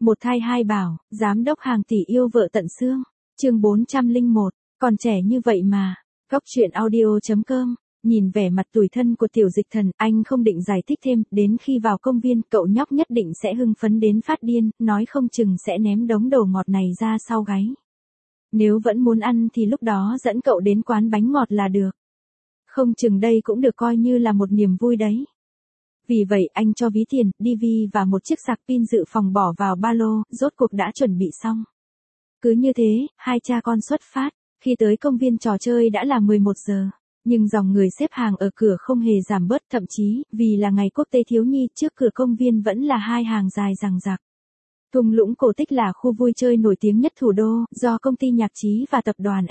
Một thai hai bảo, giám đốc hàng tỷ yêu vợ tận xương. Chương 401, còn trẻ như vậy mà. Góc truyện audio.com. Nhìn vẻ mặt tủi thân của Tiểu Dịch Thần, anh không định giải thích thêm, đến khi vào công viên, cậu nhóc nhất định sẽ hưng phấn đến phát điên, nói không chừng sẽ ném đống đồ ngọt này ra sau gáy. Nếu vẫn muốn ăn thì lúc đó dẫn cậu đến quán bánh ngọt là được. Không chừng đây cũng được coi như là một niềm vui đấy. Vì vậy anh cho ví tiền, DV và một chiếc sạc pin dự phòng bỏ vào ba lô, rốt cuộc đã chuẩn bị xong. Cứ như thế, hai cha con xuất phát. Khi tới công viên trò chơi đã là 11 giờ. Nhưng dòng người xếp hàng ở cửa không hề giảm bớt, thậm chí, vì là ngày quốc tế thiếu nhi, trước cửa công viên vẫn là hai hàng dài dằng dặc. Thung lũng cổ tích là khu vui chơi nổi tiếng nhất thủ đô, do công ty nhạc trí và tập đoàn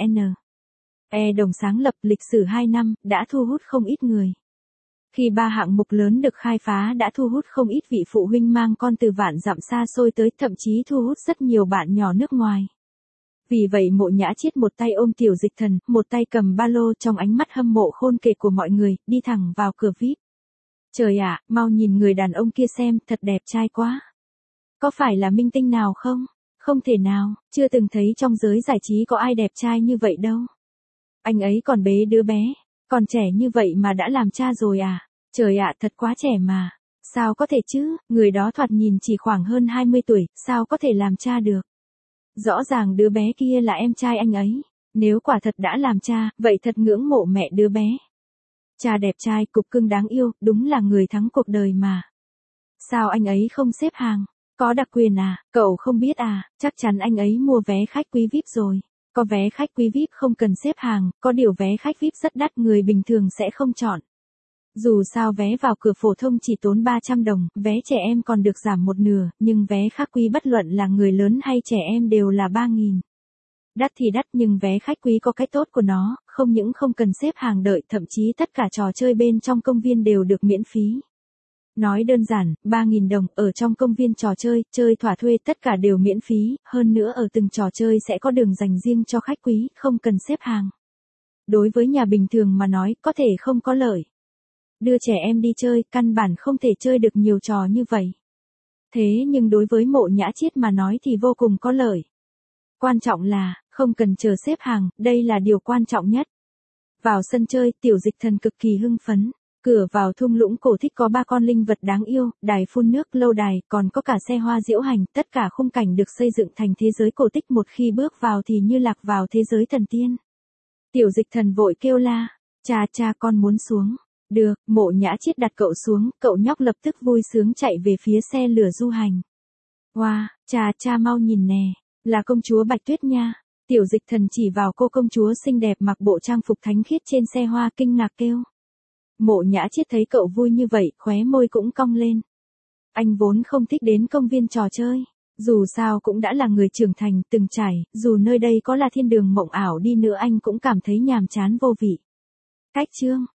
N.E. Đồng sáng lập, lịch sử 2 năm, đã thu hút không ít người. Khi 3 hạng mục lớn được khai phá đã thu hút không ít vị phụ huynh mang con từ vạn dặm xa xôi tới, thậm chí thu hút rất nhiều bạn nhỏ nước ngoài. Vì vậy Mộ Nhã Chiết một tay ôm Tiểu Dịch Thần, một tay cầm ba lô, trong ánh mắt hâm mộ khôn kể của mọi người, đi thẳng vào cửa VIP. Trời ạ, mau nhìn người đàn ông kia xem, thật đẹp trai quá. Có phải là minh tinh nào không? Không thể nào, chưa từng thấy trong giới giải trí có ai đẹp trai như vậy đâu. Anh ấy còn bế đứa bé, còn trẻ như vậy mà đã làm cha rồi à? Trời ạ, thật quá trẻ mà. Sao có thể chứ, người đó thoạt nhìn chỉ khoảng hơn 20 tuổi, sao có thể làm cha được? Rõ ràng đứa bé kia là em trai anh ấy. Nếu quả thật đã làm cha, vậy thật ngưỡng mộ mẹ đứa bé. Cha đẹp trai, cục cưng đáng yêu, đúng là người thắng cuộc đời mà. Sao anh ấy không xếp hàng? Có đặc quyền à? Cậu không biết à? Chắc chắn anh ấy mua vé khách quý VIP rồi. Có vé khách quý VIP không cần xếp hàng, có điều vé khách VIP rất đắt, người bình thường sẽ không chọn. Dù sao vé vào cửa phổ thông chỉ tốn 300 đồng, vé trẻ em còn được giảm một nửa, nhưng vé khách quý bất luận là người lớn hay trẻ em đều là 3.000. Đắt thì đắt, nhưng vé khách quý có cái tốt của nó, không những không cần xếp hàng đợi, thậm chí tất cả trò chơi bên trong công viên đều được miễn phí. Nói đơn giản, 3.000 đồng, ở trong công viên trò chơi, chơi thỏa thuê tất cả đều miễn phí, hơn nữa ở từng trò chơi sẽ có đường dành riêng cho khách quý, không cần xếp hàng. Đối với nhà bình thường mà nói, có thể không có lợi. Đưa trẻ em đi chơi, căn bản không thể chơi được nhiều trò như vậy. Thế nhưng đối với Mộ Nhã Chiết mà nói thì vô cùng có lợi. Quan trọng là, không cần chờ xếp hàng, đây là điều quan trọng nhất. Vào sân chơi, Tiểu Dịch Thần cực kỳ hưng phấn. Cửa vào thung lũng cổ tích có 3 con linh vật đáng yêu, đài phun nước, lâu đài, còn có cả xe hoa diễu hành, tất cả khung cảnh được xây dựng thành thế giới cổ tích, một khi bước vào thì như lạc vào thế giới thần tiên. Tiểu Dịch Thần vội kêu la, cha con muốn xuống. Được, Mộ Nhã Chiết đặt cậu xuống, cậu nhóc lập tức vui sướng chạy về phía xe lửa du hành. Wow, cha mau nhìn nè, là công chúa Bạch Tuyết nha. Tiểu Dịch Thần chỉ vào cô công chúa xinh đẹp mặc bộ trang phục thánh khiết trên xe hoa, kinh ngạc kêu. Mộ Nhã Chiết thấy cậu vui như vậy, khóe môi cũng cong lên. Anh vốn không thích đến công viên trò chơi. Dù sao cũng đã là người trưởng thành, từng trải, dù nơi đây có là thiên đường mộng ảo đi nữa anh cũng cảm thấy nhàm chán vô vị. Cách chương